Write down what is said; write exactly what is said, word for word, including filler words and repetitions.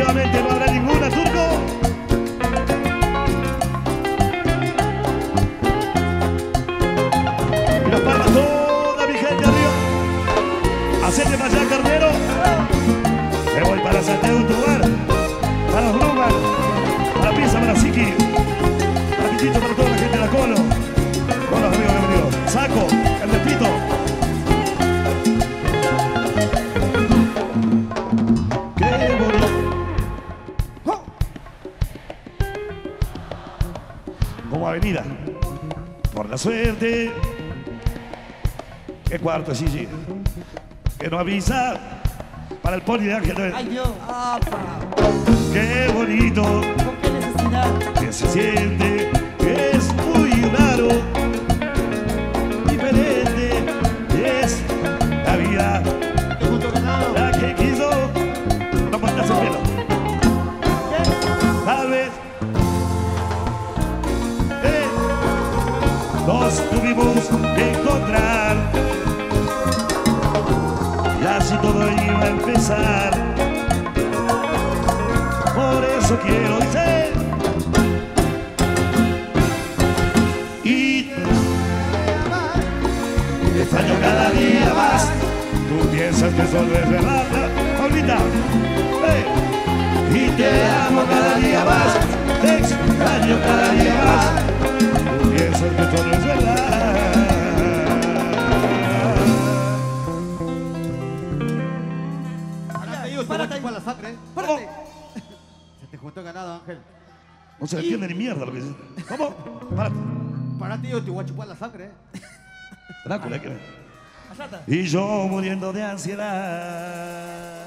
Definitivamente no habrá ninguna, Turco. Y nos para toda mi gente arriba. Hacete para allá, carnero. Me voy para Santiago, tu lugar. Para los Bluman. Para Pieza, para Siki. Para Pichito, para toda la gente de la Colo. Con los amigos que han venido. Saco, el Despito. Qué bonito. ¡Oh! Como avenida. Por la suerte. Qué cuarto, Gigi. Que no avisa. Para el poli de Ángel. Ay, Dios. Qué bonito. ¿Con qué necesidad? Que se siente. Es muy raro. Diferente. Es la vida. La que quiso. No mandas el pelo. Tal vez. Eh, nos tuvimos que encontrar. Y así todo iba a empezar. Por eso quiero decir. Y te extraño cada día más. Tú piensas que solo es verdad, Paulita. Hey. Y te amo cada día más. Te extraño cada día más. Tú piensas que solo es verdad. Párate ahí. Con la sangre. Párate. Se te juntó ganado, Ángel. No se entiende ni mierda lo que dice. ¿Cómo? Párate. Para ti yo te voy a chupar la sangre. Drácula, ¿qué? Allá está. Y yo muriendo de ansiedad.